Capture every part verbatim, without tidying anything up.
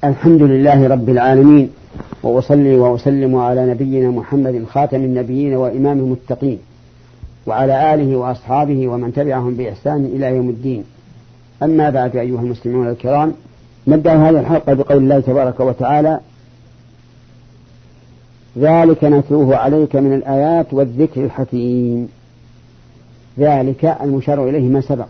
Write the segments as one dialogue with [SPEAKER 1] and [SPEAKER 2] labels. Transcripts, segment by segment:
[SPEAKER 1] الحمد لله رب العالمين، وأصلي وأسلم على نبينا محمد خاتم النبيين وإمام المتقين، وعلى آله وأصحابه ومن تبعهم بإحسان إلى يوم الدين. أما بعد، أيها المسلمون الكرام، نبدأ هذه الحلقة بقول الله تبارك وتعالى: ذلك نتلوه عليك من الآيات والذكر الحكيم. ذلك المشار إليه ما سبق،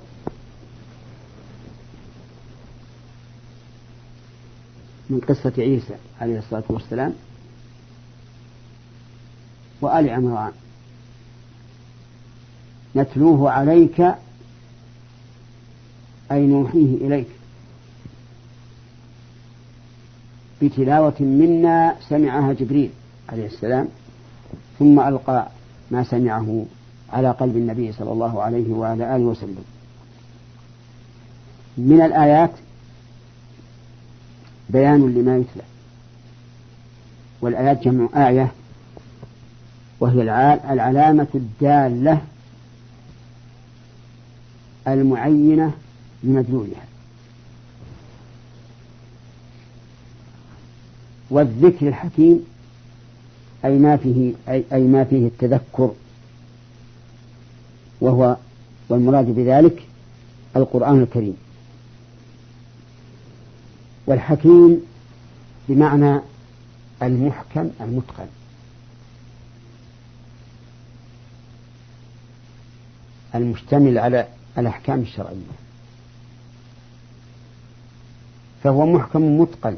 [SPEAKER 1] من قصة عيسى عليه الصلاة والسلام وآل عمران. نتلوه عليك أي نوحيه إليك بتلاوة منا سمعها جبريل عليه السلام، ثم ألقى ما سمعه على قلب النبي صلى الله عليه وعلى آله وسلم. من الآيات بيان لما يتلى، والآيات جمع آية، وهي العلامة الدالة المعينة لمدلولها. والذكر الحكيم أي ما فيه أي, أي ما فيه التذكر، وهو والمراد بذلك القرآن الكريم. والحكيم بمعنى المحكم المتقن، المشتمل على الأحكام الشرعية، فهو محكم متقن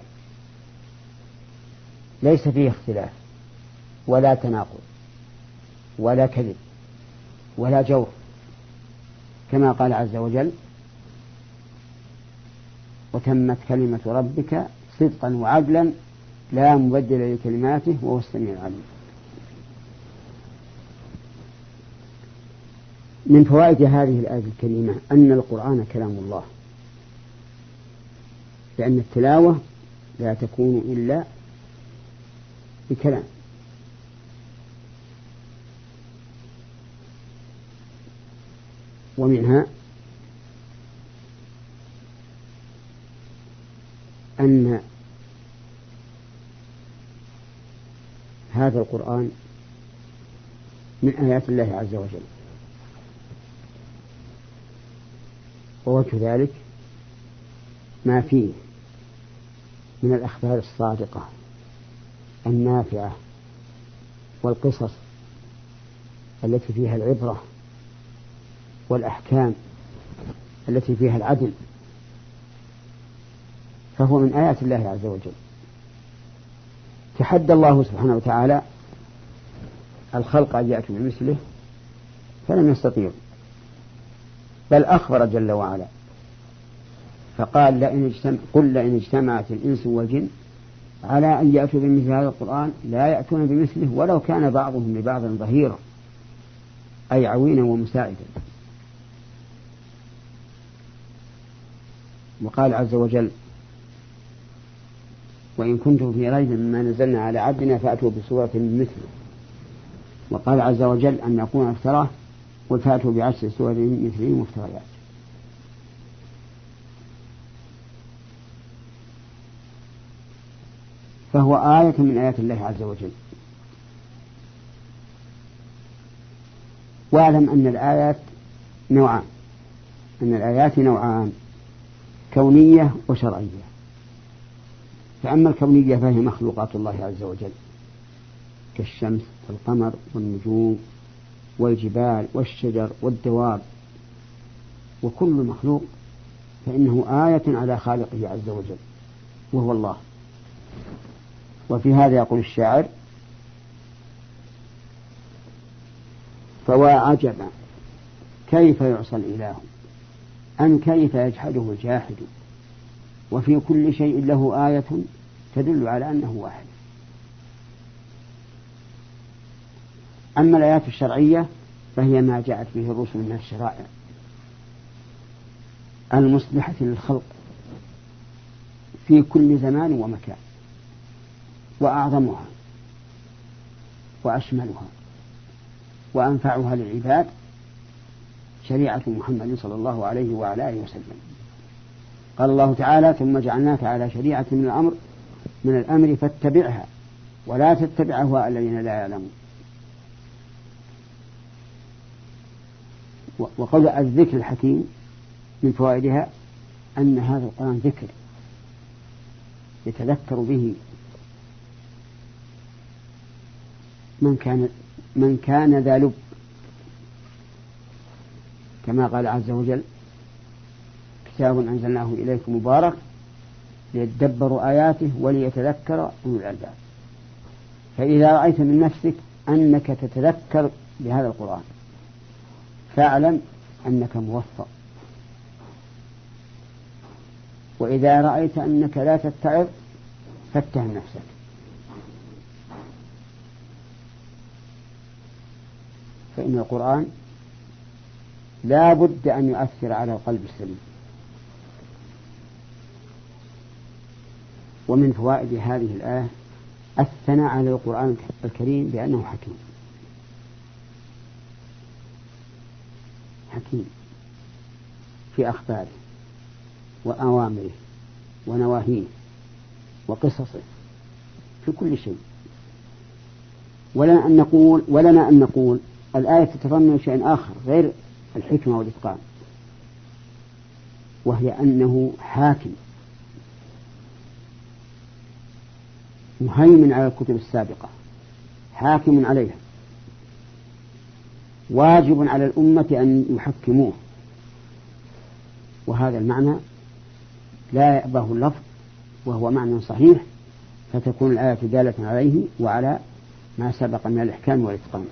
[SPEAKER 1] ليس فيه اختلاف ولا تناقض ولا كذب ولا جور، كما قال عز وجل: وتمت كلمة ربك صدقا وعدلا لا مبدل لكلماته وهو السميع العليم. من فوائد هذه الآية الكريمة أن القرآن كلام الله، لأن التلاوة لا تكون إلا بكلام. ومنها أن هذا القرآن من آيات الله عز وجل، ووجه ذلك ما فيه من الأخبار الصادقة النافعة والقصص التي فيها العبرة والأحكام التي فيها العدل، فهو من آيات الله عز وجل. تحدى الله سبحانه وتعالى الخلق أن يأتوا بمثله فلم يستطيعوا، بل أخبر جل وعلا فقال: لئن اجتمع قل لئن اجتمعت الإنس والجن على أن يأتوا بمثل هذا القرآن لا يأتون بمثله ولو كان بعضهم لبعض ظهيرا، أي عوينا ومساعدا. وقال عز وجل: وإن كنتم في ريب مما نزلنا على عبدنا فأتوا بسورة من مثله. وقال عز وجل: أن يكون افتراه قل فأتوا بعشر سور مثله مفتريات. فهو آية من آيات الله عز وجل. واعلم أن الآيات نوعان أن الآيات نوعان كونية وشرعية. فأما الكونية فهي مخلوقات الله عز وجل كالشمس والقمر والنجوم والجبال والشجر والدواب، وكل مخلوق فإنه آية على خالقه عز وجل وهو الله. وفي هذا يقول الشاعر: فوا عجبا كيف يعصى الإله أم كيف يجحده الجاحد، وفي كل شيء له آية تدل على أنه واحد. أما الآيات الشرعية فهي ما جاءت به الرسل من الشرائع المصلحة للخلق في كل زمان ومكان، وأعظمها وأشملها وأنفعها للعباد شريعة محمد صلى الله عليه وعلى آله وسلم. قال الله تعالى ثم جعلناك على شريعة من الأمر من الأمر فاتبعها ولا تتبع أهواء الذين لا يعلمون. وقول الذكر الحكيم من فوائدها أن هذا القرآن ذكر يتذكر به من كان من كان ذا لب، كما قال عز وجل كتاب أنزلناه إليكم مبارك ليدبروا آياته وليتذكر أولو الألباب. فإذا رأيت من نفسك أنك تتذكر بهذا القرآن فاعلم أنك موفق، وإذا رأيت أنك لا تتعظ فاتهم نفسك. فإن القرآن لا بد أن يؤثر على القلب السليم. ومن فوائد هذه الآية الثناء على القرآن الكريم بأنه حكيم حكيم في أخباره وأوامره ونواهيه وقصصه في كل شيء. ولنا أن نقول ولنا أن نقول الآية تتضمن شيء آخر غير الحكمة والإتقان، وهي أنه حاكم مهيمن على الكتب السابقة، حاكم عليها، واجب على الأمة أن يحكموه. وهذا المعنى لا يأباه اللفظ وهو معنى صحيح، فتكون الآية دالة عليه وعلى ما سبق من الإحكام والإتقان.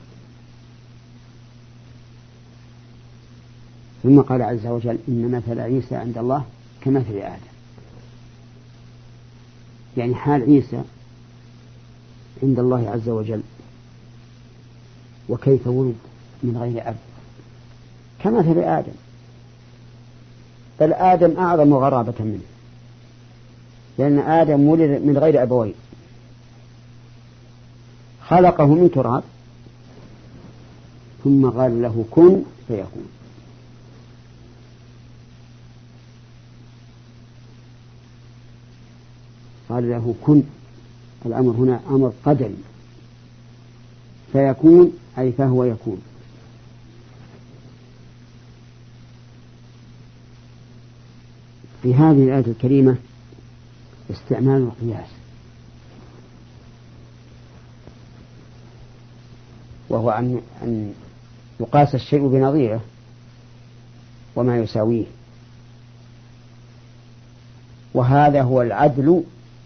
[SPEAKER 1] ثم قال عز وجل إن مثل عيسى عند الله كمثل آدم، يعني حال عيسى عند الله عز وجل وكيف ولد من غير أب كمثل آدم، بل آدم أعظم غرابة منه، لأن آدم ولد من غير أبوين، خلقه من تراب ثم قال له كن فيكون. قال له كن، الأمر هنا أمر قدري، فيكون أي فهو يكون. في هذه الآية الكريمة استعمال القياس، وهو أن أن يقاس الشيء بنظيره وما يساويه، وهذا هو العدل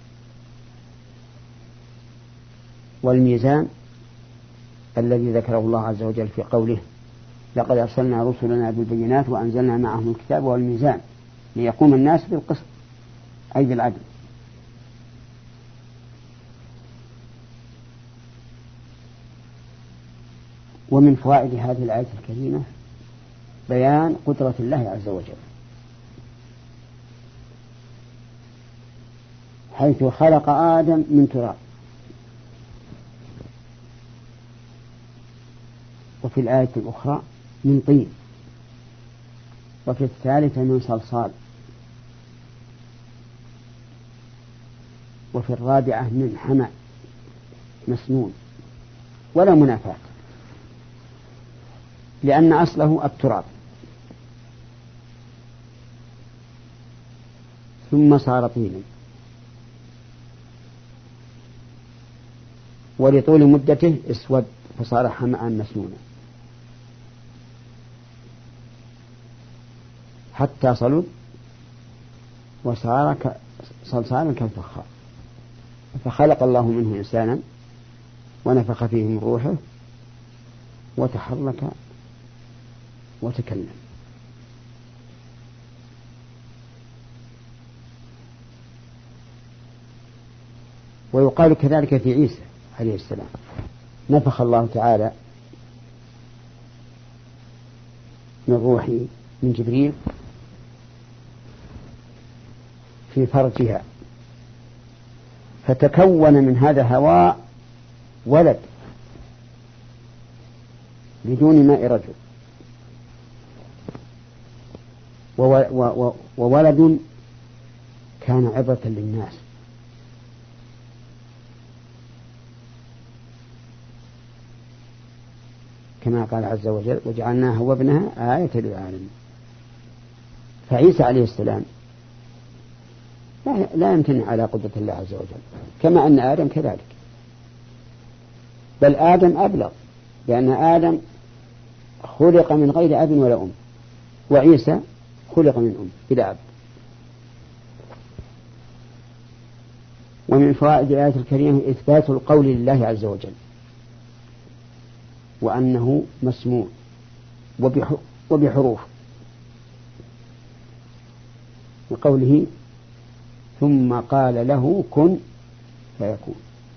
[SPEAKER 1] والميزان الذي ذكره الله عز وجل في قوله لقد أرسلنا رسلنا بالبينات وأنزلنا معهم الكتاب والميزان ليقوم الناس بالقسط، أي بالعدل. ومن فوائد هذه الآية الكريمة بيان قدرة الله عز وجل، حيث خلق آدم من تراب، وفي الآية الأخرى من طين، وفي الثالثة من صلصال، وفي الرابعة من حمأ مسنون، ولا منافاة، لأن أصله التراب ثم صار طينا، ولطول مدته اسود فصار حمأ مسنونا حتى صلب وصار صلصالا كالفخار. فخلق الله منه إنسانا ونفخ فيه من روحه وتحرك وتكلم. ويقال كذلك في عيسى عليه السلام، نفخ الله تعالى من روحه من جبريل في فرجها، فتكون من هذا هواء ولد بدون ماء رجل، وولد كان عبرة للناس، كما قال عز وجل وجعلناها وابنها آية للعالمين. فعيسى عليه السلام لا يمتنع على قدرة الله عز وجل، كما أن آدم كذلك، بل آدم أبلغ، لأن آدم خلق من غير أب ولا أم، وعيسى خلق من أم بلا أب. ومن فوائد الآية الكريمة إثبات القول لله عز وجل، وأنه مسموع وبحروف، بقوله ثم قال له كن فيكون.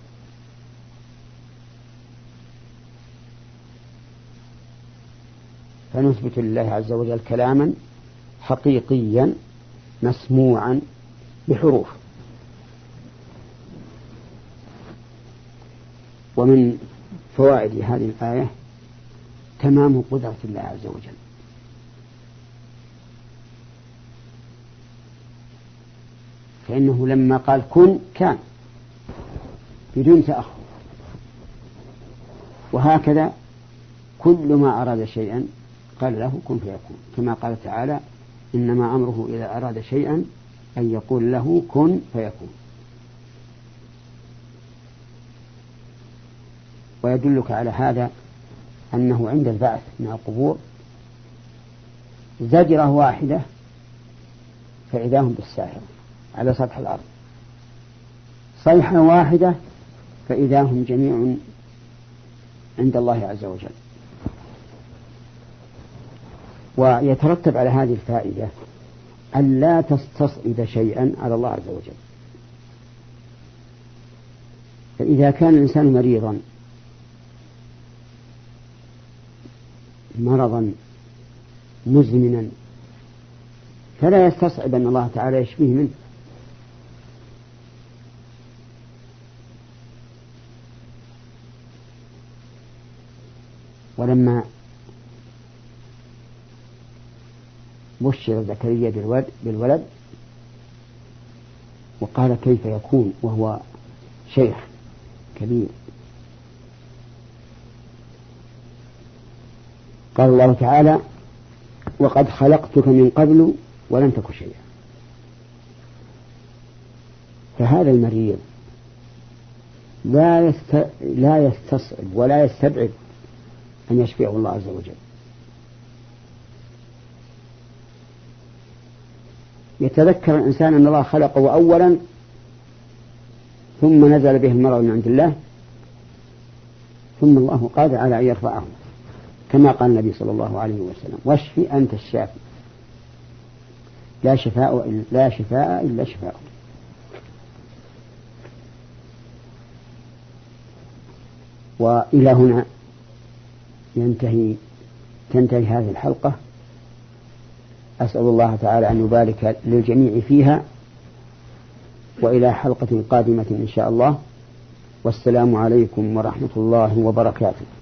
[SPEAKER 1] فنثبت لله عز وجل كلاما حقيقيا مسموعا بحروف. ومن فوائد هذه الآية تمام قدرة الله عز وجل، فإنه لما قال كن كان بدون تأخر، وهكذا كل ما أراد شيئا قال له كن فيكون، كما قال تعالى إنما أمره إذا أراد شيئا أن يقول له كن فيكون. ويدلك على هذا أنه عند البعث من القبور زجرة واحدة فإذا هم بالساهرة على سطح الأرض، صيحة واحدة فإذا هم جميع عند الله عز وجل. ويترتب على هذه الفائدة أن لا تستصعب شيئا على الله عز وجل. فإذا كان الإنسان مريضا مرضا مزمنا فلا يستصعب أن الله تعالى يشفيه منه، ولما بشر زكريا بالولد, بالولد وقال كيف يكون وهو شيخ كبير، قال الله تعالى وقد خلقتك من قبل ولم تك شيئا. فهذا المريض لا يست... لا يستصعب ولا يستبعد أن يشفيه الله عز وجل. يتذكر الإنسان أن الله خلقه أولا ثم نزل به المرض من عند الله، ثم الله قادر على أن يرفعه، كما قال النبي صلى الله عليه وسلم واشفي أنت الشافي لا شفاء لا شفاء إلا شفاء. وإلى هنا ينتهي تنتهي هذه الحلقة. أسأل الله تعالى أن يبارك للجميع فيها، وإلى حلقة قادمة إن شاء الله، والسلام عليكم ورحمة الله وبركاته.